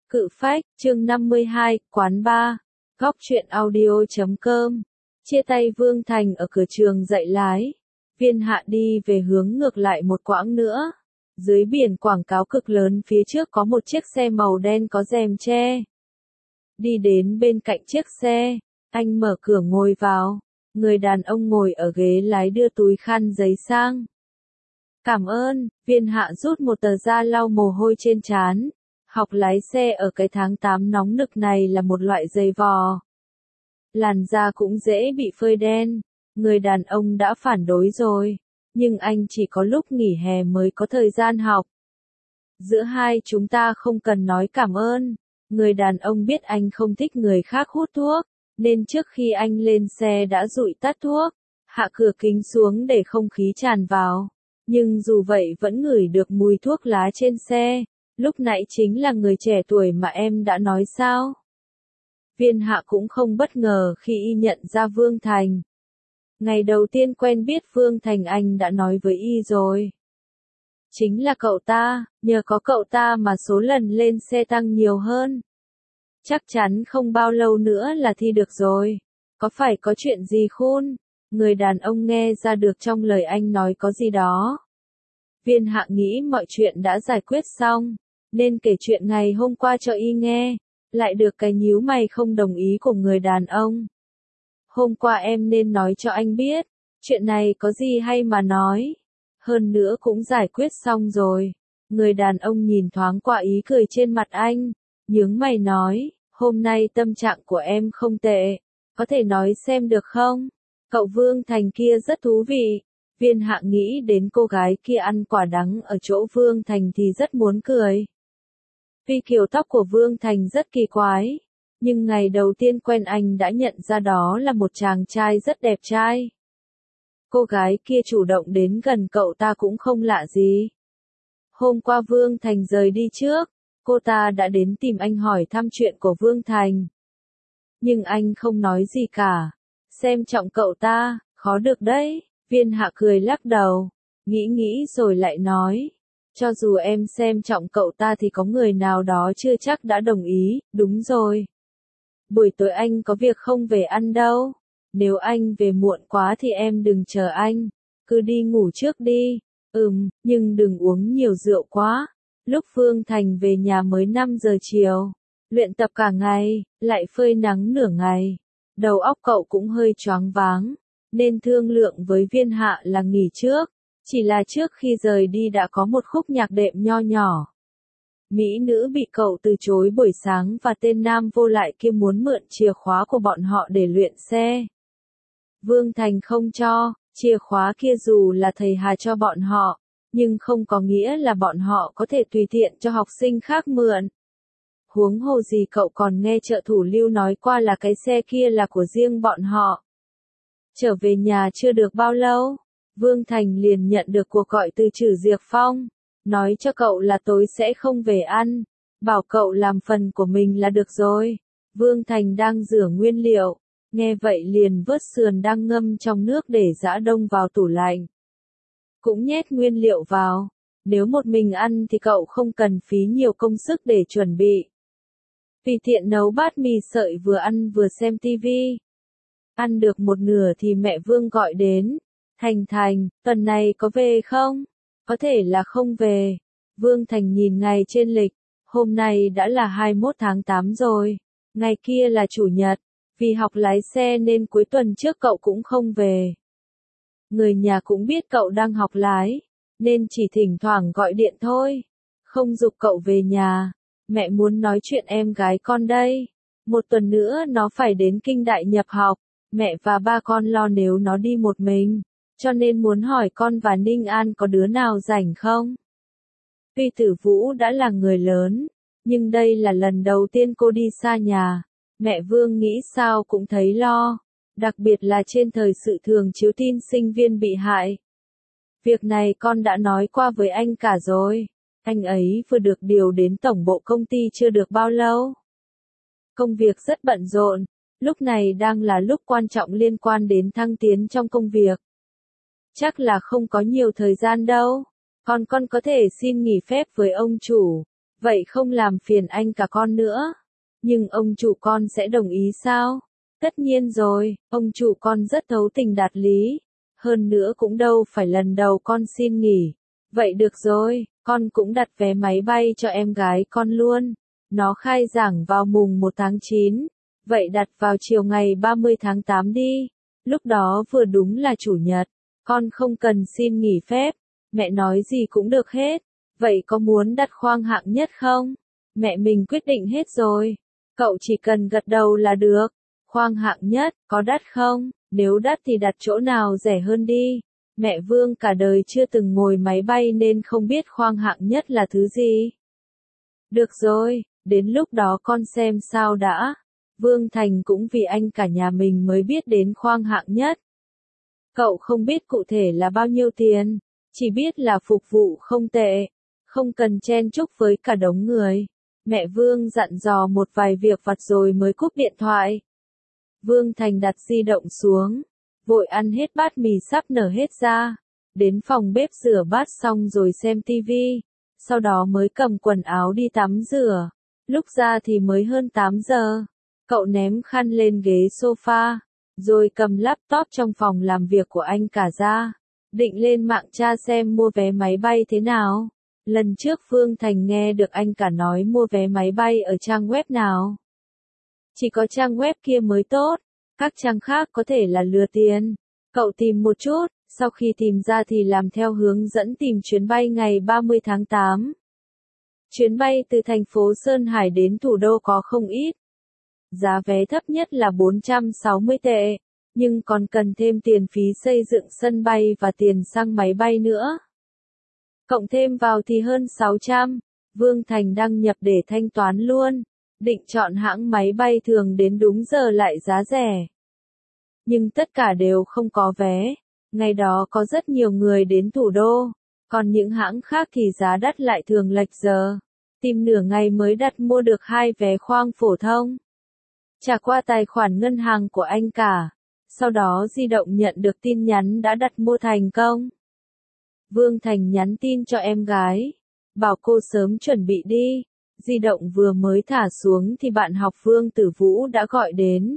Cự phách, chương 52, quán bar, góc truyện audio.com. Chia tay Vương Thành ở cửa trường dạy lái. Viên Hạ đi về hướng ngược lại một quãng nữa. Dưới biển quảng cáo cực lớn phía trước có một chiếc xe màu đen có rèm che. Đi đến bên cạnh chiếc xe, anh mở cửa ngồi vào. Người đàn ông ngồi ở ghế lái đưa túi khăn giấy sang. Cảm ơn, Viên Hạ rút một tờ ra lau mồ hôi trên trán. Học lái xe ở cái tháng 8 nóng nực này là một loại dày vò. Làn da cũng dễ bị phơi đen. Người đàn ông đã phản đối rồi. Nhưng anh chỉ có lúc nghỉ hè mới có thời gian học. Giữa hai chúng ta không cần nói cảm ơn. Người đàn ông biết anh không thích người khác hút thuốc. Nên trước khi anh lên xe đã dụi tắt thuốc. Hạ cửa kính xuống để không khí tràn vào. Nhưng dù vậy vẫn ngửi được mùi thuốc lá trên xe. Lúc nãy chính là người trẻ tuổi mà em đã nói sao? Viên Hạ cũng không bất ngờ khi y nhận ra Vương Thành. Ngày đầu tiên quen biết Vương Thành anh đã nói với y rồi. Chính là cậu ta, nhờ có cậu ta mà số lần lên xe tăng nhiều hơn. Chắc chắn không bao lâu nữa là thi được rồi. Có phải có chuyện gì khôn? Người đàn ông nghe ra được trong lời anh nói có gì đó. Viên Hạ nghĩ mọi chuyện đã giải quyết xong. Nên kể chuyện ngày hôm qua cho y nghe, lại được cái nhíu mày không đồng ý của người đàn ông. Hôm qua em nên nói cho anh biết, chuyện này có gì hay mà nói. Hơn nữa cũng giải quyết xong rồi. Người đàn ông nhìn thoáng qua ý cười trên mặt anh, nhướng mày nói, hôm nay tâm trạng của em không tệ, có thể nói xem được không? Cậu Vương Thành kia rất thú vị. Viên Hạ nghĩ đến cô gái kia ăn quả đắng ở chỗ Vương Thành thì rất muốn cười. Vì kiểu tóc của Vương Thành rất kỳ quái, nhưng ngày đầu tiên quen anh đã nhận ra đó là một chàng trai rất đẹp trai. Cô gái kia chủ động đến gần cậu ta cũng không lạ gì. Hôm qua Vương Thành rời đi trước, cô ta đã đến tìm anh hỏi thăm chuyện của Vương Thành. Nhưng anh không nói gì cả. Xem trọng cậu ta, khó được đấy. Viên Hạ cười lắc đầu, nghĩ rồi lại nói. Cho dù em xem trọng cậu ta thì có người nào đó chưa chắc đã đồng ý, đúng rồi. Buổi tối anh có việc không về ăn đâu. Nếu anh về muộn quá thì em đừng chờ anh. Cứ đi ngủ trước đi. Nhưng đừng uống nhiều rượu quá. Lúc Phương Thành về nhà mới 5 giờ chiều. Luyện tập cả ngày, lại phơi nắng nửa ngày. Đầu óc cậu cũng hơi choáng váng. Nên thương lượng với Viên Hạ là nghỉ trước. Chỉ là trước khi rời đi đã có một khúc nhạc đệm nho nhỏ. Mỹ nữ bị cậu từ chối buổi sáng và tên nam vô lại kia muốn mượn chìa khóa của bọn họ để luyện xe. Vương Thành không cho, chìa khóa kia dù là thầy Hà cho bọn họ, nhưng không có nghĩa là bọn họ có thể tùy tiện cho học sinh khác mượn. Huống hồ gì cậu còn nghe trợ thủ Lưu nói qua là cái xe kia là của riêng bọn họ. Trở về nhà chưa được bao lâu, Vương Thành liền nhận được cuộc gọi từ Trử Diệp Phong, nói cho cậu là tối sẽ không về ăn, bảo cậu làm phần của mình là được rồi. Vương Thành đang rửa nguyên liệu, nghe vậy liền vớt sườn đang ngâm trong nước để giã đông vào tủ lạnh. Cũng nhét nguyên liệu vào, nếu một mình ăn thì cậu không cần phí nhiều công sức để chuẩn bị. Vì tiện nấu bát mì sợi vừa ăn vừa xem tivi. Ăn được một nửa thì mẹ Vương gọi đến. Thành, tuần này có về không? Có thể là không về. Vương Thành nhìn ngày trên lịch. Hôm nay đã là 21 tháng 8 rồi. Ngày kia là chủ nhật. Vì học lái xe nên cuối tuần trước cậu cũng không về. Người nhà cũng biết cậu đang học lái. Nên chỉ thỉnh thoảng gọi điện thôi. Không giục cậu về nhà. Mẹ muốn nói chuyện em gái con đây. Một tuần nữa nó phải đến Kinh Đại nhập học. Mẹ và ba con lo nếu nó đi một mình. Cho nên muốn hỏi con và Ninh An có đứa nào rảnh không? Tuy Tử Vũ đã là người lớn, nhưng đây là lần đầu tiên cô đi xa nhà. Mẹ Vương nghĩ sao cũng thấy lo, đặc biệt là trên thời sự thường chiếu tin sinh viên bị hại. Việc này con đã nói qua với anh cả rồi. Anh ấy vừa được điều đến tổng bộ công ty chưa được bao lâu. Công việc rất bận rộn, lúc này đang là lúc quan trọng liên quan đến thăng tiến trong công việc. Chắc là không có nhiều thời gian đâu. Con có thể xin nghỉ phép với ông chủ. Vậy không làm phiền anh cả con nữa. Nhưng ông chủ con sẽ đồng ý sao? Tất nhiên rồi, ông chủ con rất thấu tình đạt lý. Hơn nữa cũng đâu phải lần đầu con xin nghỉ. Vậy được rồi, con cũng đặt vé máy bay cho em gái con luôn. Nó khai giảng vào mùng 1 tháng 9. Vậy đặt vào chiều ngày 30 tháng 8 đi. Lúc đó vừa đúng là chủ nhật. Con không cần xin nghỉ phép. Mẹ nói gì cũng được hết. Vậy có muốn đặt khoang hạng nhất không? Mẹ mình quyết định hết rồi. Cậu chỉ cần gật đầu là được. Khoang hạng nhất, có đắt không? Nếu đắt thì đặt chỗ nào rẻ hơn đi. Mẹ Vương cả đời chưa từng ngồi máy bay nên không biết khoang hạng nhất là thứ gì. Được rồi, đến lúc đó con xem sao đã. Vương Thành cũng vì anh cả nhà mình mới biết đến khoang hạng nhất. Cậu không biết cụ thể là bao nhiêu tiền, chỉ biết là phục vụ không tệ, không cần chen chúc với cả đống người. Mẹ Vương dặn dò một vài việc vặt rồi mới cúp điện thoại. Vương Thành đặt di động xuống, vội ăn hết bát mì sắp nở hết ra, đến phòng bếp rửa bát xong rồi xem tivi, sau đó mới cầm quần áo đi tắm rửa. Lúc ra thì mới hơn 8 giờ. Cậu ném khăn lên ghế sofa, rồi cầm laptop trong phòng làm việc của anh cả ra, định lên mạng tra xem mua vé máy bay thế nào. Lần trước Vương Thành nghe được anh cả nói mua vé máy bay ở trang web nào. Chỉ có trang web kia mới tốt, các trang khác có thể là lừa tiền. Cậu tìm một chút, sau khi tìm ra thì làm theo hướng dẫn tìm chuyến bay ngày 30 tháng 8. Chuyến bay từ thành phố Sơn Hải đến thủ đô có không ít. Giá vé thấp nhất là 460 tệ, nhưng còn cần thêm tiền phí xây dựng sân bay và tiền xăng máy bay nữa. Cộng thêm vào thì hơn 600, Vương Thành đăng nhập để thanh toán luôn, định chọn hãng máy bay thường đến đúng giờ lại giá rẻ. Nhưng tất cả đều không có vé, ngày đó có rất nhiều người đến thủ đô, còn những hãng khác thì giá đắt lại thường lệch giờ. Tìm nửa ngày mới đặt mua được 2 vé khoang phổ thông. Trả qua tài khoản ngân hàng của anh cả, sau đó di động nhận được tin nhắn đã đặt mua thành công. Vương Thành nhắn tin cho em gái, bảo cô sớm chuẩn bị đi. Di động vừa mới thả xuống thì bạn học Vương Tử Vũ đã gọi đến.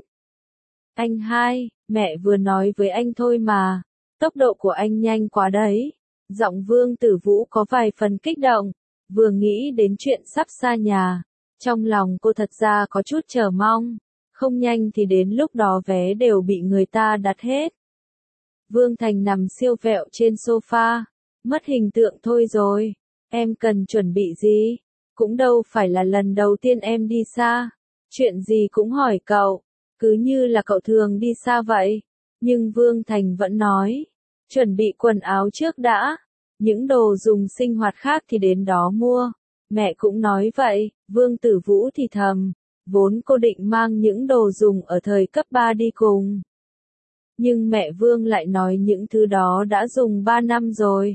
Anh hai, mẹ vừa nói với anh thôi mà, tốc độ của anh nhanh quá đấy. Giọng Vương Tử Vũ có vài phần kích động, vừa nghĩ đến chuyện sắp xa nhà. Trong lòng cô thật ra có chút chờ mong, không nhanh thì đến lúc đó vé đều bị người ta đặt hết. Vương Thành nằm siêu vẹo trên sofa, mất hình tượng thôi rồi. Em cần chuẩn bị gì? Cũng đâu phải là lần đầu tiên em đi xa. Chuyện gì cũng hỏi cậu, cứ như là cậu thường đi xa vậy. Nhưng Vương Thành vẫn nói, chuẩn bị quần áo trước đã. Những đồ dùng sinh hoạt khác thì đến đó mua. Mẹ cũng nói vậy, Vương Tử Vũ thì thầm, vốn cô định mang những đồ dùng ở thời cấp 3 đi cùng. Nhưng mẹ Vương lại nói những thứ đó đã dùng 3 năm rồi.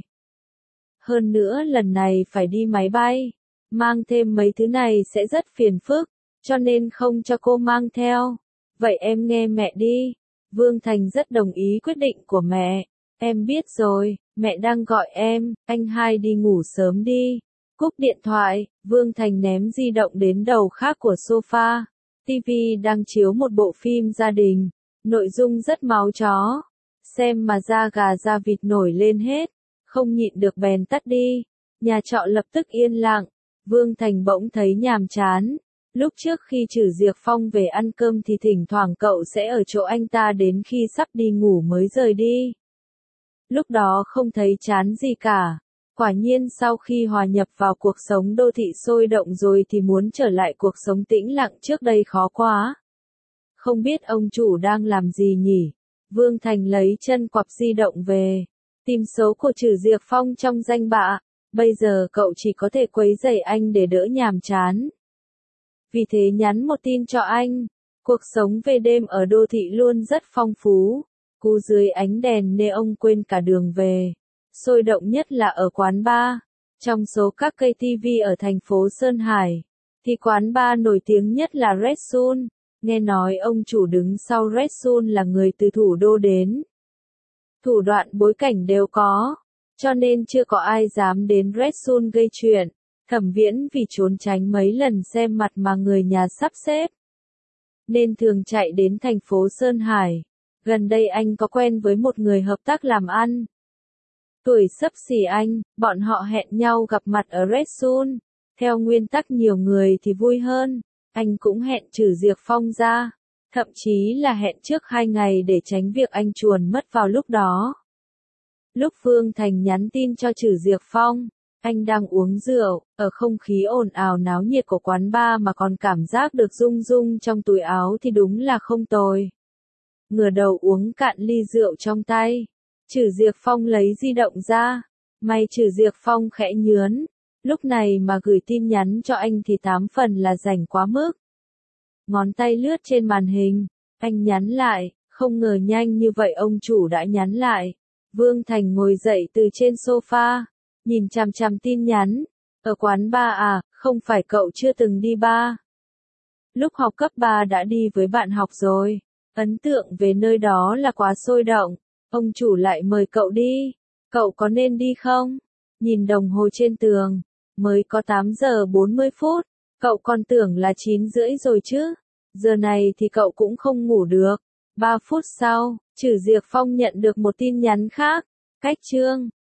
Hơn nữa lần này phải đi máy bay, mang thêm mấy thứ này sẽ rất phiền phức, cho nên không cho cô mang theo. Vậy em nghe mẹ đi. Vương Thành rất đồng ý quyết định của mẹ. Em biết rồi, mẹ đang gọi em, anh hai đi ngủ sớm đi. Cúp điện thoại, Vương Thành ném di động đến đầu khác của sofa. TV đang chiếu một bộ phim gia đình, nội dung rất máu chó. Xem mà da gà da vịt nổi lên hết, không nhịn được bèn tắt đi. Nhà trọ lập tức yên lặng, Vương Thành bỗng thấy nhàm chán. Lúc trước khi Trử Diệc Phong về ăn cơm thì thỉnh thoảng cậu sẽ ở chỗ anh ta đến khi sắp đi ngủ mới rời đi. Lúc đó không thấy chán gì cả. Quả nhiên sau khi hòa nhập vào cuộc sống đô thị sôi động rồi thì muốn trở lại cuộc sống tĩnh lặng trước đây khó quá. Không biết ông chủ đang làm gì nhỉ? Vương Thành lấy chân quặp di động về, tìm số của Trử Diệc Phong trong danh bạ. Bây giờ cậu chỉ có thể quấy rầy anh để đỡ nhàm chán. Vì thế nhắn một tin cho anh. Cuộc sống về đêm ở đô thị luôn rất phong phú. Cú dưới ánh đèn neon quên cả đường về. Sôi động nhất là ở quán bar. Trong số các cây TV ở thành phố Sơn Hải, thì quán bar nổi tiếng nhất là Red Sun. Nghe nói ông chủ đứng sau Red Sun là người từ thủ đô đến. Thủ đoạn bối cảnh đều có, cho nên chưa có ai dám đến Red Sun gây chuyện. Thẩm Viễn vì trốn tránh mấy lần xem mặt mà người nhà sắp xếp, nên thường chạy đến thành phố Sơn Hải. Gần đây anh có quen với một người hợp tác làm ăn. Tuổi xấp xỉ anh, bọn họ hẹn nhau gặp mặt ở Red Sun. Theo nguyên tắc nhiều người thì vui hơn, anh cũng hẹn Trử Diệc Phong ra. Thậm chí là hẹn trước 2 ngày để tránh việc anh chuồn mất vào lúc đó. Lúc Vương Thành nhắn tin cho Trử Diệc Phong, anh đang uống rượu, ở không khí ồn ào náo nhiệt của quán bar mà còn cảm giác được rung rung trong túi áo thì đúng là không tồi. Ngửa đầu uống cạn ly rượu trong tay, Trử Diệc Phong lấy di động ra, may Trử Diệc Phong khẽ nhớn, lúc này mà gửi tin nhắn cho anh thì 8 phần là rảnh quá mức. Ngón tay lướt trên màn hình, anh nhắn lại, không ngờ nhanh như vậy ông chủ đã nhắn lại. Vương Thành ngồi dậy từ trên sofa, nhìn chằm chằm tin nhắn. Ở quán bar à, không phải cậu chưa từng đi bar. Lúc học cấp 3 đã đi với bạn học rồi. Ấn tượng về nơi đó là quá sôi động. Ông chủ lại mời cậu đi. Cậu có nên đi không? Nhìn đồng hồ trên tường, mới có 8 giờ 40 phút. Cậu còn tưởng là 9 rưỡi rồi chứ. Giờ này thì cậu cũng không ngủ được. 3 phút sau, Trử Diệc Phong nhận được một tin nhắn khác. Cách chương